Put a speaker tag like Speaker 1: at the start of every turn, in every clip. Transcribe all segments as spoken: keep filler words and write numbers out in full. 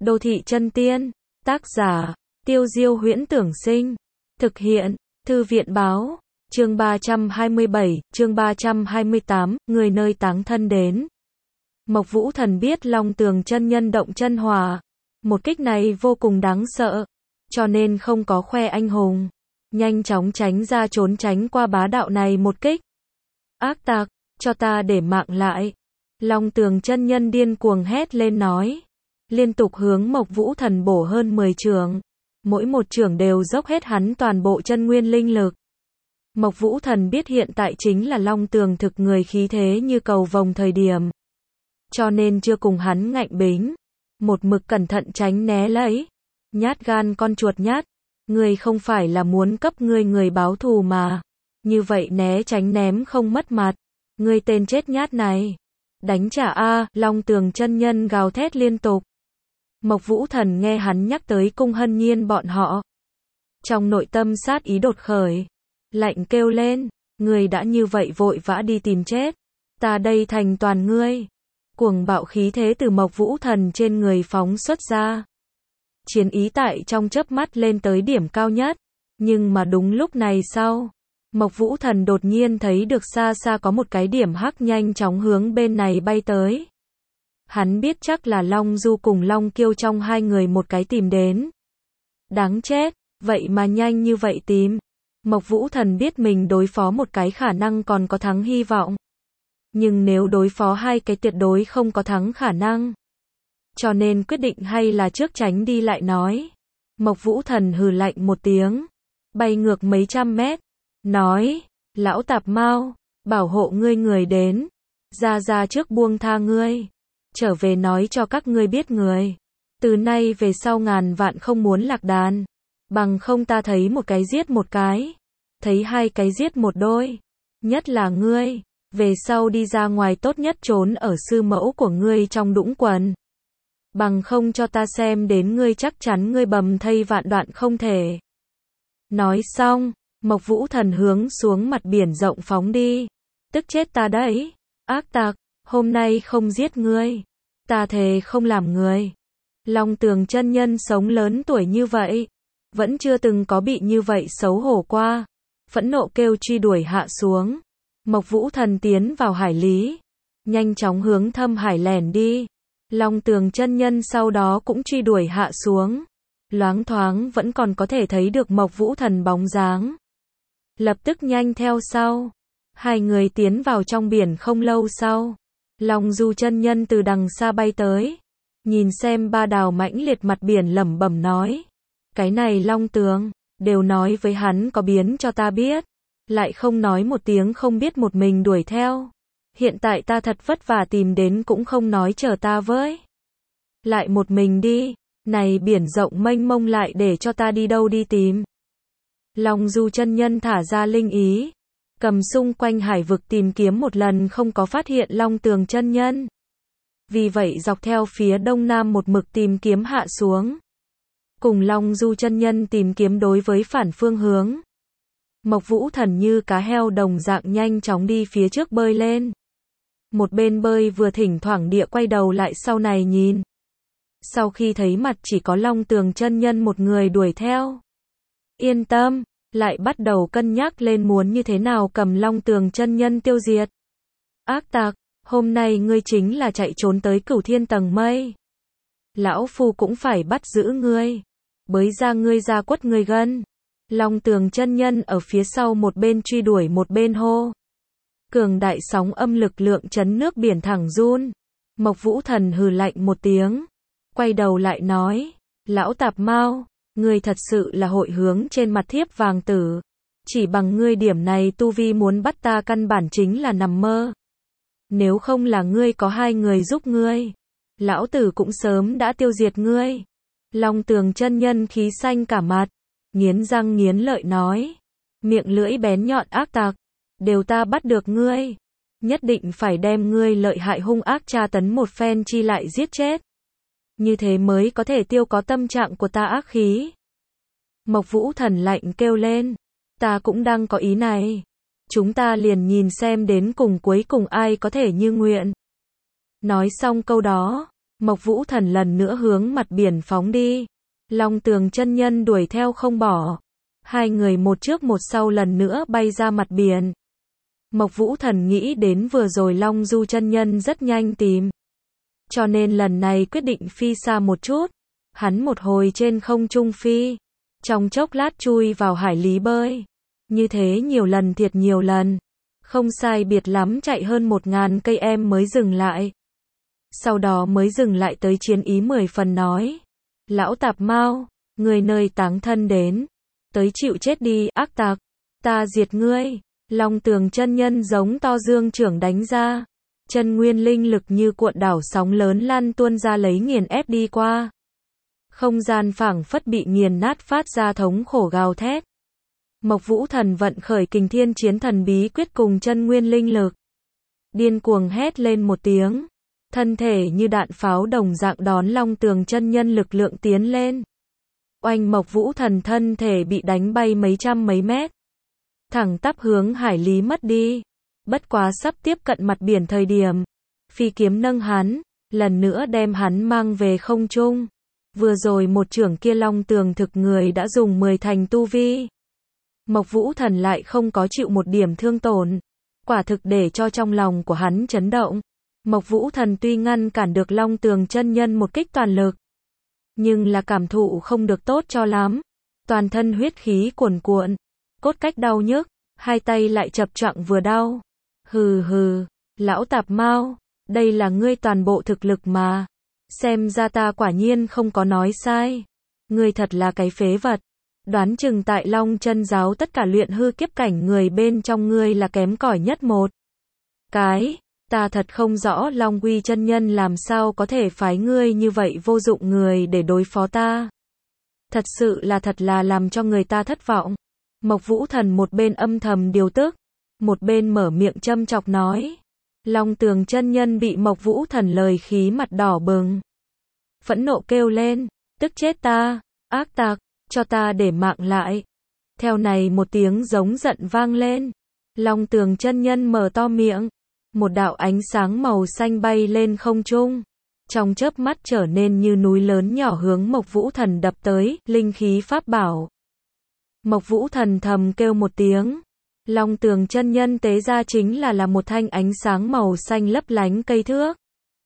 Speaker 1: Đô thị chân tiên, tác giả, Tiêu Diêu Huyễn Tưởng Sinh, thực hiện, Thư viện Báo, chương ba trăm hai mươi bảy, chương ba trăm hai mươi tám, người nơi táng thân đến. Mộc Vũ Thần biết Long Tường chân nhân động chân hỏa, một kích này vô cùng đáng sợ, cho nên không có khoe anh hùng, nhanh chóng tránh ra trốn tránh qua bá đạo này một kích. Ác tặc, cho ta để mạng lại. Long Tường chân nhân điên cuồng hét lên nói, liên tục hướng Mộc Vũ Thần bổ hơn mười chưởng, mỗi một chưởng đều dốc hết hắn toàn bộ chân nguyên linh lực. Mộc Vũ Thần biết hiện tại chính là Long Tường thực người khí thế như cầu vồng thời điểm, cho nên chưa cùng hắn ngạnh bính, một mực cẩn thận tránh né lấy. Nhát gan con chuột nhát, ngươi không phải là muốn cấp ngươi người báo thù mà, như vậy né tránh ném không mất mặt, ngươi tên chết nhát này, đánh trả a, Long Tường chân nhân gào thét liên tục. Mộc Vũ Thần nghe hắn nhắc tới Cung Hân Nhiên bọn họ, trong nội tâm sát ý đột khởi, lạnh kêu lên, ngươi đã như vậy vội vã đi tìm chết, ta đây thành toàn ngươi. Cuồng bạo khí thế từ Mộc Vũ Thần trên người phóng xuất ra, chiến ý tại trong chớp mắt lên tới điểm cao nhất, nhưng mà đúng lúc này sau, Mộc Vũ Thần đột nhiên thấy được xa xa có một cái điểm hắc nhanh chóng hướng bên này bay tới. Hắn biết chắc là Long Du cùng Long Kiêu trong hai người một cái tìm đến. Đáng chết, vậy mà nhanh như vậy tìm. Mộc Vũ Thần biết mình đối phó một cái khả năng còn có thắng hy vọng, nhưng nếu đối phó hai cái tuyệt đối không có thắng khả năng, cho nên quyết định hay là trước tránh đi lại nói. Mộc Vũ Thần hừ lạnh một tiếng, bay ngược mấy trăm mét, nói, lão tạp mao, bảo hộ ngươi người đến, ra ra trước buông tha ngươi, trở về nói cho các ngươi biết người, từ nay về sau ngàn vạn không muốn lạc đàn, bằng không ta thấy một cái giết một cái, thấy hai cái giết một đôi, nhất là ngươi, về sau đi ra ngoài tốt nhất trốn ở sư mẫu của ngươi trong đũng quần, bằng không cho ta xem đến ngươi chắc chắn ngươi bầm thây vạn đoạn không thể. Nói xong, Mộc Vũ Thần hướng xuống mặt biển rộng phóng đi, tức chết ta đấy, ác tặc, hôm nay không giết ngươi, ta thề không làm người. Long Tường chân nhân sống lớn tuổi như vậy, vẫn chưa từng có bị như vậy xấu hổ qua, phẫn nộ kêu truy đuổi hạ xuống. Mộc Vũ Thần tiến vào hải lý, nhanh chóng hướng thâm hải lẻn đi. Long Tường chân nhân sau đó cũng truy đuổi hạ xuống, loáng thoáng vẫn còn có thể thấy được Mộc Vũ Thần bóng dáng, lập tức nhanh theo sau. Hai người tiến vào trong biển không lâu sau, Long Du chân nhân từ đằng xa bay tới, nhìn xem ba đào mãnh liệt mặt biển lẩm bẩm nói, cái này Long Tường, đều nói với hắn có biến cho ta biết, lại không nói một tiếng, không biết một mình đuổi theo. Hiện tại ta thật vất vả tìm đến cũng không nói chờ ta với, lại một mình đi, này biển rộng mênh mông lại để cho ta đi đâu đi tìm. Long Du chân nhân thả ra linh ý, cầm xung quanh hải vực tìm kiếm một lần không có phát hiện Long Tường chân nhân. Vì vậy dọc theo phía đông nam một mực tìm kiếm hạ xuống, cùng Long Du chân nhân tìm kiếm đối với phản phương hướng. Mộc Vũ Thần như cá heo đồng dạng nhanh chóng đi phía trước bơi lên, một bên bơi vừa thỉnh thoảng địa quay đầu lại sau này nhìn. Sau khi thấy mặt chỉ có Long Tường chân nhân một người đuổi theo, yên tâm, lại bắt đầu cân nhắc lên muốn như thế nào cầm Long Tường chân nhân tiêu diệt. Ác tặc, hôm nay ngươi chính là chạy trốn tới cửu thiên tầng mây, lão phu cũng phải bắt giữ ngươi, bới ra ngươi ra quất ngươi gân. Long Tường chân nhân ở phía sau một bên truy đuổi một bên hô. Cường đại sóng âm lực lượng chấn nước biển thẳng run. Mộc Vũ Thần hừ lạnh một tiếng, quay đầu lại nói, lão tạp mao, ngươi thật sự là hội hướng trên mặt thiếp vàng tử, chỉ bằng ngươi điểm này tu vi muốn bắt ta căn bản chính là nằm mơ. Nếu không là ngươi có hai người giúp ngươi, lão tử cũng sớm đã tiêu diệt ngươi. Long Tường chân nhân khí xanh cả mặt, nghiến răng nghiến lợi nói, miệng lưỡi bén nhọn ác tặc, đều ta bắt được ngươi, nhất định phải đem ngươi lợi hại hung ác tra tấn một phen chi lại giết chết, như thế mới có thể tiêu có tâm trạng của ta ác khí. Mộc Vũ Thần lạnh kêu lên, ta cũng đang có ý này, chúng ta liền nhìn xem đến cùng cuối cùng ai có thể như nguyện. Nói xong câu đó, Mộc Vũ Thần lần nữa hướng mặt biển phóng đi. Long Tường chân nhân đuổi theo không bỏ. Hai người một trước một sau lần nữa bay ra mặt biển. Mộc Vũ Thần nghĩ đến vừa rồi Long Du chân nhân rất nhanh tìm. Cho nên lần này quyết định phi xa một chút. Hắn một hồi trên không trung phi. Trong chốc lát chui vào hải lý bơi. Như thế nhiều lần thiệt nhiều lần. Không sai biệt lắm chạy hơn một ngàn cây em mới dừng lại. Sau đó mới dừng lại tới chiến ý mười phần nói. Lão tạp mau, người nơi táng thân đến. Tới chịu chết đi, ác tặc. Ta diệt ngươi. Long Tường chân nhân giống to dương trưởng đánh ra. Chân nguyên linh lực như cuộn đảo sóng lớn lan tuôn ra lấy nghiền ép đi qua. Không gian phảng phất bị nghiền nát phát ra thống khổ gào thét. Mộc Vũ Thần vận khởi kình thiên chiến thần bí quyết cùng chân nguyên linh lực. Điên cuồng hét lên một tiếng. Thân thể như đạn pháo đồng dạng đón Long Tường chân nhân lực lượng tiến lên. Oanh, Mộc Vũ Thần thân thể bị đánh bay mấy trăm mấy mét. Thẳng tắp hướng hải lý mất đi. Bất quá sắp tiếp cận mặt biển thời điểm. Phi kiếm nâng hắn, lần nữa đem hắn mang về không trung. Vừa rồi một trưởng kia Long Tường thực người đã dùng mười thành tu vi. Mộc Vũ Thần lại không có chịu một điểm thương tổn. Quả thực để cho trong lòng của hắn chấn động. Mộc Vũ Thần tuy ngăn cản được Long Tường chân nhân một kích toàn lực. Nhưng là cảm thụ không được tốt cho lắm. Toàn thân huyết khí cuồn cuộn. Cốt cách đau nhức. Hai tay lại chập choạng vừa đau. Hừ hừ. Lão tạp mau. Đây là ngươi toàn bộ thực lực mà. Xem ra ta quả nhiên không có nói sai. Ngươi thật là cái phế vật. Đoán chừng tại Long Chân giáo tất cả luyện hư kiếp cảnh người bên trong ngươi là kém cỏi nhất một. Cái, ta thật không rõ Long Quy chân nhân làm sao có thể phái ngươi như vậy vô dụng người để đối phó ta. Thật sự là thật là làm cho người ta thất vọng. Mộc Vũ Thần một bên âm thầm điều tức, một bên mở miệng châm chọc nói. Long Tường chân nhân bị Mộc Vũ Thần lời khí mặt đỏ bừng. Phẫn nộ kêu lên, tức chết ta, ác tặc, cho ta để mạng lại. Theo này một tiếng giống giận vang lên. Long Tường chân nhân mở to miệng. Một đạo ánh sáng màu xanh bay lên không trung. Trong chớp mắt trở nên như núi lớn nhỏ hướng Mộc Vũ Thần đập tới, linh khí pháp bảo. Mộc Vũ Thần thầm kêu một tiếng. Long Tường chân nhân tế ra chính là là một thanh ánh sáng màu xanh lấp lánh cây thước.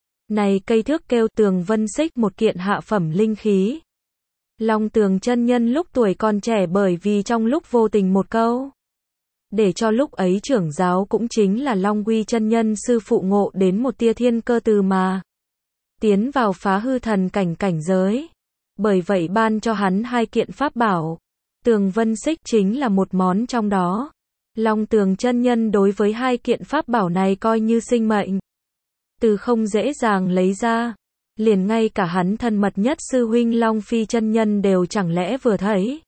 Speaker 1: Này cây thước kêu Tường Vân Xích, một kiện hạ phẩm linh khí. Long Tường chân nhân lúc tuổi còn trẻ bởi vì trong lúc vô tình một câu. Để cho lúc ấy trưởng giáo cũng chính là Long Quy chân nhân sư phụ ngộ đến một tia thiên cơ từ mà. Tiến vào phá hư thần cảnh cảnh giới. Bởi vậy ban cho hắn hai kiện pháp bảo. Tường Vân Xích chính là một món trong đó. Long Tường chân nhân đối với hai kiện pháp bảo này coi như sinh mệnh. Từ không dễ dàng lấy ra. Liền ngay cả hắn thân mật nhất sư huynh Long Phi chân nhân đều chẳng lẽ vừa thấy.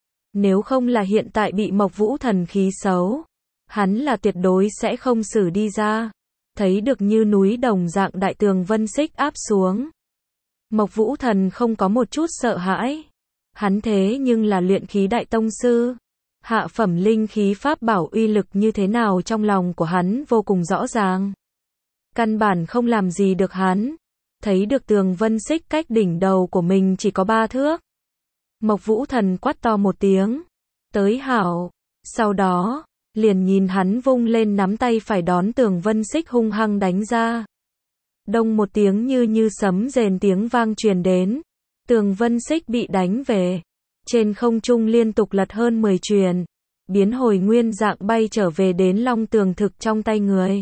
Speaker 1: Nếu không là hiện tại bị Mộc Vũ Thần khí xấu. Hắn là tuyệt đối sẽ không xử đi ra. Thấy được như núi đồng dạng đại tường Vân Xích áp xuống. Mộc Vũ Thần không có một chút sợ hãi. Hắn thế nhưng là luyện khí đại tông sư. Hạ phẩm linh khí pháp bảo uy lực như thế nào trong lòng của hắn vô cùng rõ ràng. Căn bản không làm gì được hắn. Thấy được tường Vân Xích cách đỉnh đầu của mình chỉ có ba thước. Mộc Vũ Thần quát to một tiếng. Tới hảo. Sau đó, liền nhìn hắn vung lên nắm tay phải đón tường Vân Xích hung hăng đánh ra. Đông một tiếng như như sấm rền tiếng vang truyền đến. Tường Vân Xích bị đánh về. Trên không trung liên tục lật hơn mười truyền. Biến hồi nguyên dạng bay trở về đến Long Tường thực trong tay người.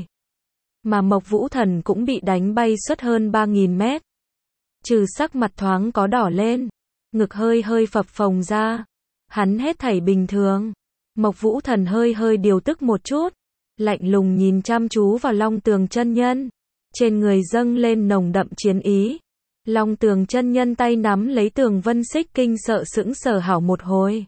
Speaker 1: Mà Mộc Vũ Thần cũng bị đánh bay suốt hơn ba nghìn mét. Trừ sắc mặt thoáng có đỏ lên. Ngực hơi hơi phập phồng ra. Hắn hết thảy bình thường. Mộc Vũ Thần hơi hơi điều tức một chút. Lạnh lùng nhìn chăm chú vào Long Tường chân nhân. Trên người dâng lên nồng đậm chiến ý. Long Tường chân nhân tay nắm lấy Tường Vân Xích kinh sợ sững sờ hảo một hồi.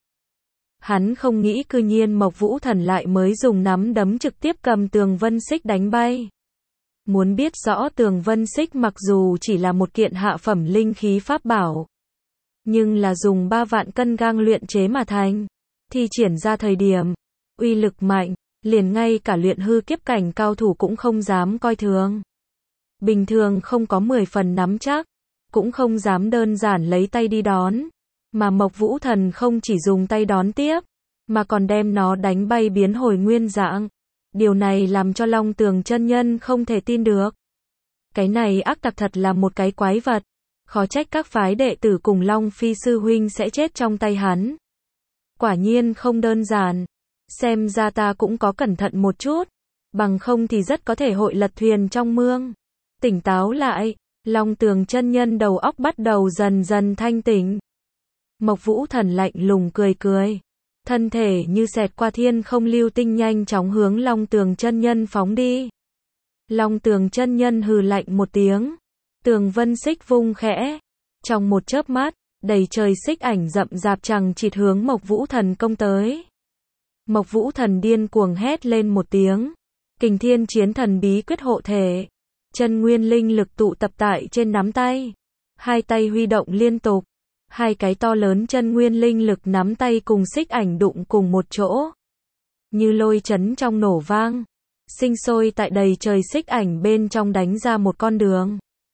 Speaker 1: Hắn không nghĩ cư nhiên Mộc Vũ Thần lại mới dùng nắm đấm trực tiếp cầm Tường Vân Xích đánh bay. Muốn biết rõ Tường Vân Xích mặc dù chỉ là một kiện hạ phẩm linh khí pháp bảo. Nhưng là dùng ba vạn cân gang luyện chế mà thành. Thi triển ra thời điểm. Uy lực mạnh. Liền ngay cả luyện hư kiếp cảnh cao thủ cũng không dám coi thường. Bình thường không có mười phần nắm chắc. cũng không dám đơn giản lấy tay đi đón, mà Mộc Vũ Thần không chỉ dùng tay đón tiếp, mà còn đem nó đánh bay biến hồi nguyên dạng. Điều này làm cho Long Tường chân nhân không thể tin được. Cái này ác tặc thật là một cái quái vật, khó trách các phái đệ tử cùng Long Phi sư huynh sẽ chết trong tay hắn. Quả nhiên không đơn giản, xem ra ta cũng có cẩn thận một chút, bằng không thì rất có thể hội lật thuyền trong mương. Tỉnh táo lại, Long Tường chân nhân đầu óc bắt đầu dần dần thanh tỉnh. Mộc Vũ Thần lạnh lùng cười cười, thân thể như xẹt qua thiên không lưu tinh nhanh chóng hướng Long Tường chân nhân phóng đi. Long Tường chân nhân hừ lạnh một tiếng, tường vân xích vung khẽ, trong một chớp mắt, đầy trời xích ảnh rậm rạp chằng chịt hướng Mộc Vũ Thần công tới. Mộc Vũ Thần điên cuồng hét lên một tiếng, Kình Thiên Chiến Thần bí quyết hộ thể, chân nguyên linh lực tụ tập tại trên nắm tay, hai tay huy động liên tục, hai cái to lớn chân nguyên linh lực nắm tay cùng xích ảnh đụng cùng một chỗ, như lôi chấn trong nổ vang, sinh sôi tại đầy trời xích ảnh bên trong đánh ra một con đường.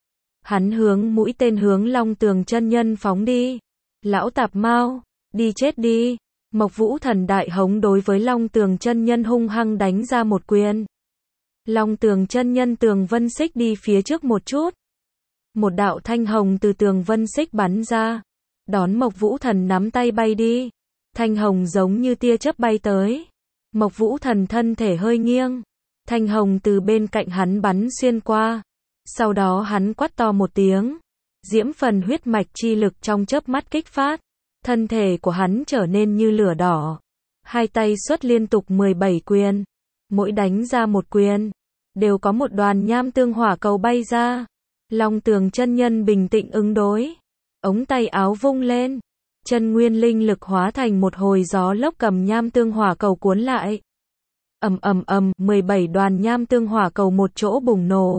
Speaker 1: Hắn hướng mũi tên hướng Long Tường chân nhân phóng đi. Lão tạp mao, đi chết đi. Mộc Vũ Thần đại hống đối với Long Tường chân nhân hung hăng đánh ra một quyền. Long Tường chân nhân tường vân xích đi phía trước một chút. Một đạo thanh hồng từ tường vân xích bắn ra, đón Mộc Vũ Thần nắm tay bay đi. Thanh hồng giống như tia chớp bay tới. Mộc Vũ Thần thân thể hơi nghiêng, thanh hồng từ bên cạnh hắn bắn xuyên qua. Sau đó hắn quát to một tiếng, diễm phần huyết mạch chi lực trong chớp mắt kích phát, thân thể của hắn trở nên như lửa đỏ. Hai tay xuất liên tục mười bảy quyền, mỗi đánh ra một quyền, đều có một đoàn nham tương hỏa cầu bay ra. Long Tường chân nhân bình tĩnh ứng đối, ống tay áo vung lên, chân nguyên linh lực hóa thành một hồi gió lốc cầm nham tương hỏa cầu cuốn lại. Ầm ầm ầm, mười bảy đoàn nham tương hỏa cầu một chỗ bùng nổ.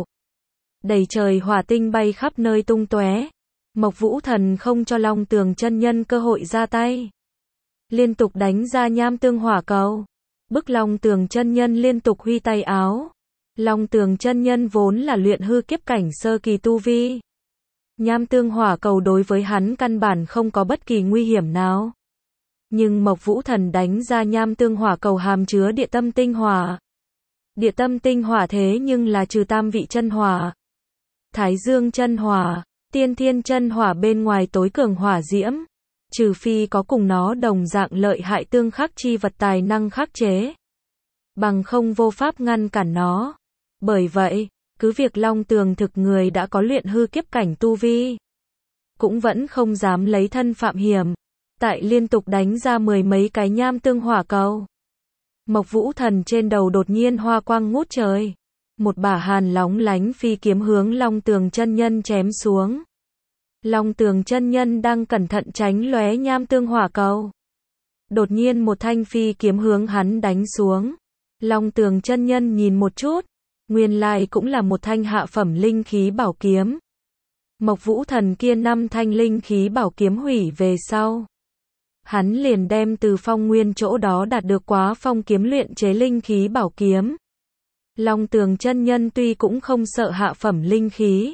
Speaker 1: Đầy trời hỏa tinh bay khắp nơi tung tóe. Mộc Vũ Thần không cho Long Tường chân nhân cơ hội ra tay, liên tục đánh ra nham tương hỏa cầu, bức Long Tường chân nhân liên tục huy tay áo. Long Tường chân nhân vốn là luyện hư kiếp cảnh sơ kỳ tu vi, nham tương hỏa cầu đối với hắn căn bản không có bất kỳ nguy hiểm nào. Nhưng Mộc Vũ Thần đánh ra nham tương hỏa cầu hàm chứa địa tâm tinh hỏa. Địa tâm tinh hỏa thế nhưng là trừ tam vị chân hỏa, Thái Dương chân hỏa, Tiên Thiên chân hỏa bên ngoài tối cường hỏa diễm, trừ phi có cùng nó đồng dạng lợi hại tương khắc chi vật tài năng khắc chế, bằng không vô pháp ngăn cản nó. Bởi vậy, cứ việc Long Tường thực người đã có luyện hư kiếp cảnh tu vi, cũng vẫn không dám lấy thân phạm hiểm, tại liên tục đánh ra mười mấy cái nham tương hỏa cầu. Mộc Vũ Thần trên đầu đột nhiên hoa quang ngút trời, một bả hàn lóng lánh phi kiếm hướng Long Tường chân nhân chém xuống. Long Tường chân nhân đang cẩn thận tránh lóe nham tương hỏa cầu, đột nhiên một thanh phi kiếm hướng hắn đánh xuống. Long Tường chân nhân nhìn một chút, nguyên lai cũng là một thanh hạ phẩm linh khí bảo kiếm. Mộc Vũ Thần kia năm thanh linh khí bảo kiếm hủy về sau, hắn liền đem từ Phong Nguyên chỗ đó đạt được Quá Phong kiếm luyện chế linh khí bảo kiếm. Long Tường chân nhân tuy cũng không sợ hạ phẩm linh khí,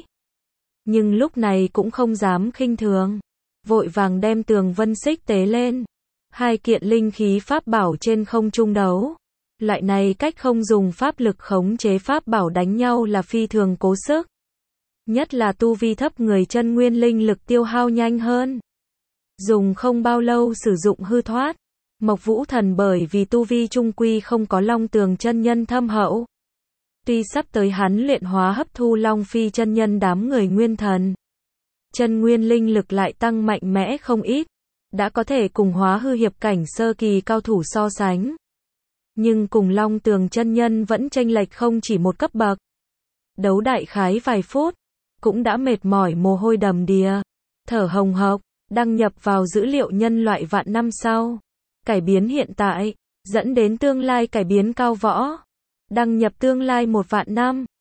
Speaker 1: nhưng lúc này cũng không dám khinh thường, vội vàng đem tường vân xích tế lên, hai kiện linh khí pháp bảo trên không trung đấu. Loại này cách không dùng pháp lực khống chế pháp bảo đánh nhau là phi thường cố sức, nhất là tu vi thấp người chân nguyên linh lực tiêu hao nhanh hơn, dùng không bao lâu sử dụng hư thoát. Mộc Vũ Thần bởi vì tu vi trung quy không có Long Tường chân nhân thâm hậu, tuy sắp tới hắn luyện hóa hấp thu Long Phi chân nhân đám người nguyên thần, chân nguyên linh lực lại tăng mạnh mẽ không ít, đã có thể cùng hóa hư hiệp cảnh sơ kỳ cao thủ so sánh. Nhưng cùng Long Tường chân nhân vẫn chênh lệch không chỉ một cấp bậc. Đấu đại khái vài phút, cũng đã mệt mỏi mồ hôi đầm đìa, thở hồng hộc, đăng nhập vào dữ liệu nhân loại vạn năm sau, cải biến hiện tại, dẫn đến tương lai cải biến cao võ, đăng nhập tương lai một vạn năm.